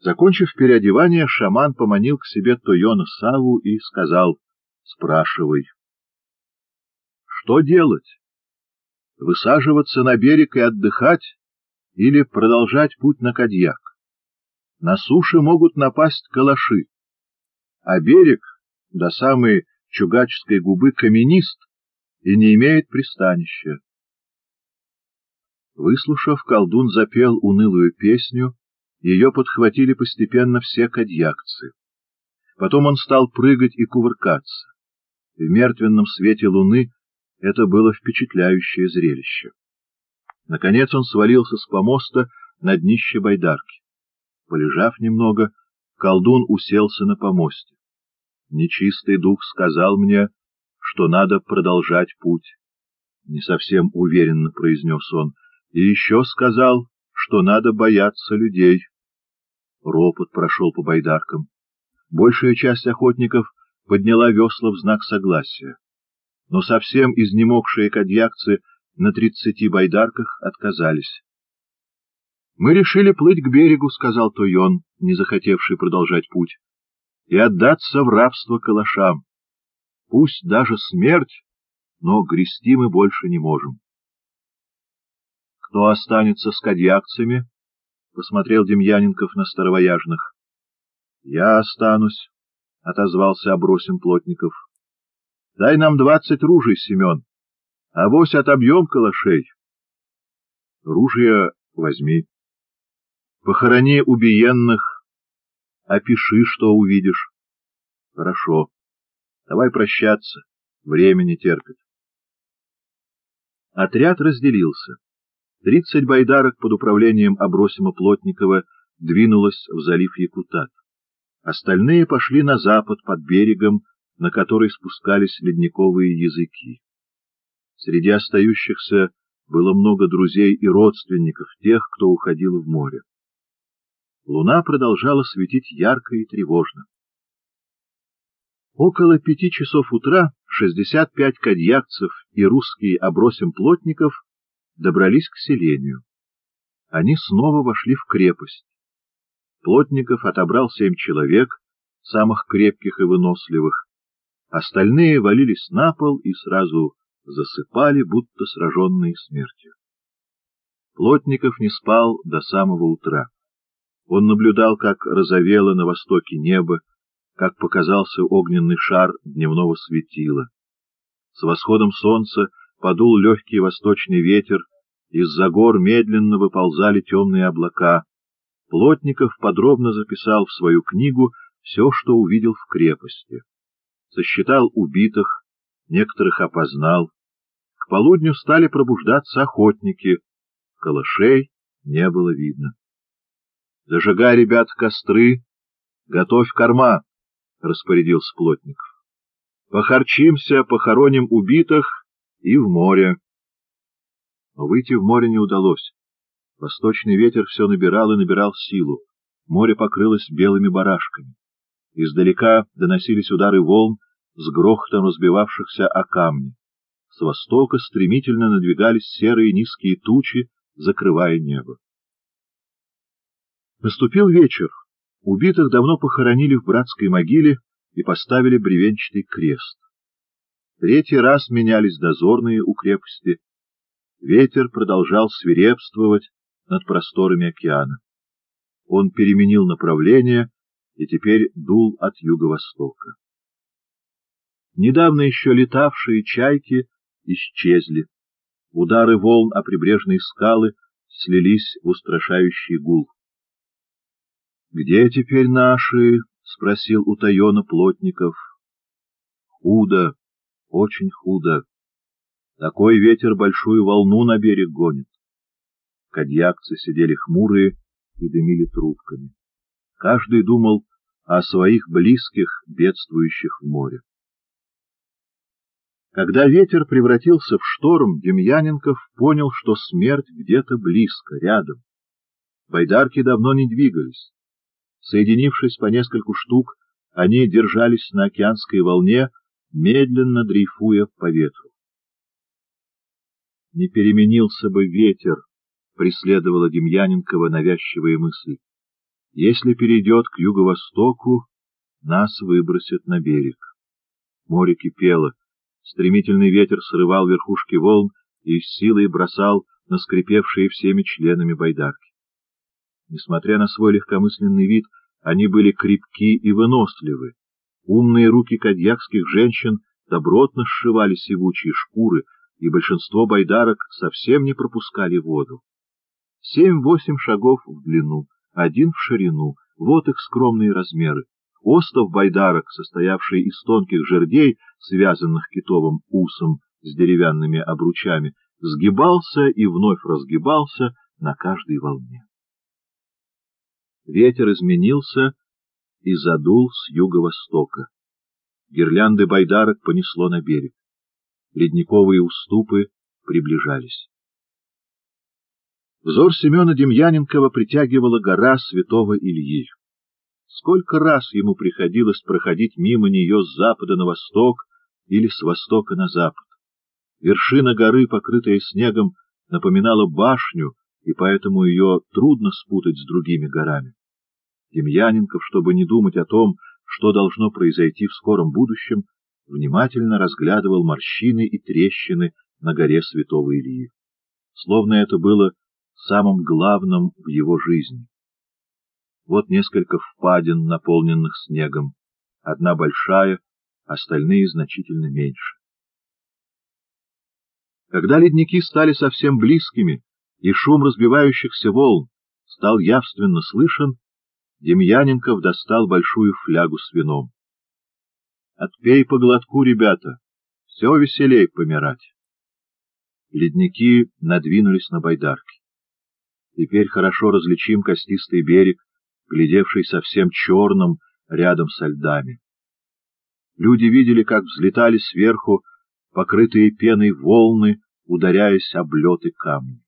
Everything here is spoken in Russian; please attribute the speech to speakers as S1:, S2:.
S1: Закончив переодевание, шаман поманил к себе Тойона Савву и сказал: «Спрашивай». «Что делать? Высаживаться на берег и отдыхать или продолжать путь на Кадьяк? На суше могут напасть калаши, а берег до самой Чугачской губы каменист и не имеет пристанища». Выслушав, колдун запел унылую песню, ее подхватили постепенно все кадьякцы. Потом он стал прыгать и кувыркаться. В мертвенном свете луны это было впечатляющее зрелище. Наконец он свалился с помоста на днище байдарки. Полежав немного, колдун уселся на помосте. «Нечистый дух сказал мне, что надо продолжать путь», — не совсем уверенно произнес он, — «и еще сказал, что надо бояться людей». Ропот прошел по байдаркам. Большая часть охотников подняла весла в знак согласия, но совсем изнемогшие кадьякцы на 30 байдарках отказались. «Мы решили плыть к берегу», — сказал Тойон, не захотевший продолжать путь, — «и отдаться в рабство калашам. Пусть даже смерть, но грести мы больше не можем». «Кто останется с кадьякцами?» — посмотрел Демьяненков на старовояжных. «Я останусь», — отозвался Абросим Плотников. «Дай нам 20 ружей, Семен, авось отобьем калашей». «Ружья возьми. Похорони убиенных, опиши, что увидишь». «Хорошо. Давай прощаться, время не терпит». Отряд разделился. 30 байдарок под управлением Абросима Плотникова двинулось в залив Якутат. Остальные пошли на запад под берегом, на который спускались ледниковые языки. Среди остающихся было много друзей и родственников тех, кто уходил в море. Луна продолжала светить ярко и тревожно. Около 5 часов утра 65 кадьякцев и русский Абросим Плотников добрались к селению. Они снова вошли в крепость. Плотников отобрал 7 человек, самых крепких и выносливых. Остальные валились на пол и сразу засыпали, будто сраженные смертью. Плотников не спал до самого утра. Он наблюдал, как розовело на востоке небо, как показался огненный шар дневного светила. С восходом солнца подул легкий восточный ветер, из-за гор медленно выползали темные облака. Плотников подробно записал в свою книгу все, что увидел в крепости. Сосчитал убитых, некоторых опознал. К полудню стали пробуждаться охотники. Калашей не было видно. «Зажигай, ребят, костры, готовь корма», — распорядился Плотников. «Похарчимся, похороним убитых и в море». Но выйти в море не удалось. Восточный ветер все набирал и набирал силу. Море покрылось белыми барашками. Издалека доносились удары волн с грохотом разбивавшихся о камни. С востока стремительно надвигались серые низкие тучи, закрывая небо. Наступил вечер. Убитых давно похоронили в братской могиле и поставили бревенчатый крест. 3-й раз менялись дозорные у крепости. Ветер продолжал свирепствовать над просторами океана. Он переменил направление и теперь дул от юго-востока. Недавно еще летавшие чайки исчезли. Удары волн о прибрежные скалы слились в устрашающий гул. «Где теперь наши?» — спросил у Тойона Плотников. «Худо, очень худо. Такой ветер большую волну на берег гонит». Кадьякцы сидели хмурые и дымили трубками. Каждый думал о своих близких, бедствующих в море. Когда ветер превратился в шторм, Демьяненков понял, что смерть где-то близко, рядом. Байдарки давно не двигались. Соединившись по нескольку штук, они держались на океанской волне, медленно дрейфуя по ветру. «Не переменился бы ветер», — преследовала Демьяненкова навязчивая мысль. Если перейдет к юго-востоку, нас выбросит на берег. Море кипело, стремительный ветер срывал верхушки волн и с силой бросал на скрипевшие всеми членами байдарки. Несмотря на свой легкомысленный вид, они были крепки и выносливы. Умные руки кадьякских женщин добротно сшивали сивучие шкуры, и большинство байдарок совсем не пропускали воду. 7-8 шагов в длину, 1 в ширину — вот их скромные размеры. Остов байдарок, состоявший из тонких жердей, связанных китовым усом с деревянными обручами, сгибался и вновь разгибался на каждой волне. Ветер изменился и задул с юго-востока. Гирлянды байдарок понесло на берег. Ледниковые уступы приближались. Взор Семена Демьяненкова притягивала гора Святого Ильи. Сколько раз ему приходилось проходить мимо нее с запада на восток или с востока на запад. Вершина горы, покрытая снегом, напоминала башню, и поэтому ее трудно спутать с другими горами. Демьяненков, чтобы не думать о том, что должно произойти в скором будущем, внимательно разглядывал морщины и трещины на горе Святого Ильи. Словно это было самым главным в его жизни. Вот несколько впадин, наполненных снегом, одна большая, остальные значительно меньше. Когда ледники стали совсем близкими, и шум разбивающихся волн стал явственно слышен, Демьяненков достал большую флягу с вином. — Отпей по глотку, ребята, все веселей помирать. Ледники надвинулись на байдарки. Теперь хорошо различим костистый берег, глядевший совсем черным рядом со льдами. Люди видели, как взлетали сверху покрытые пеной волны, ударяясь об лед и камни.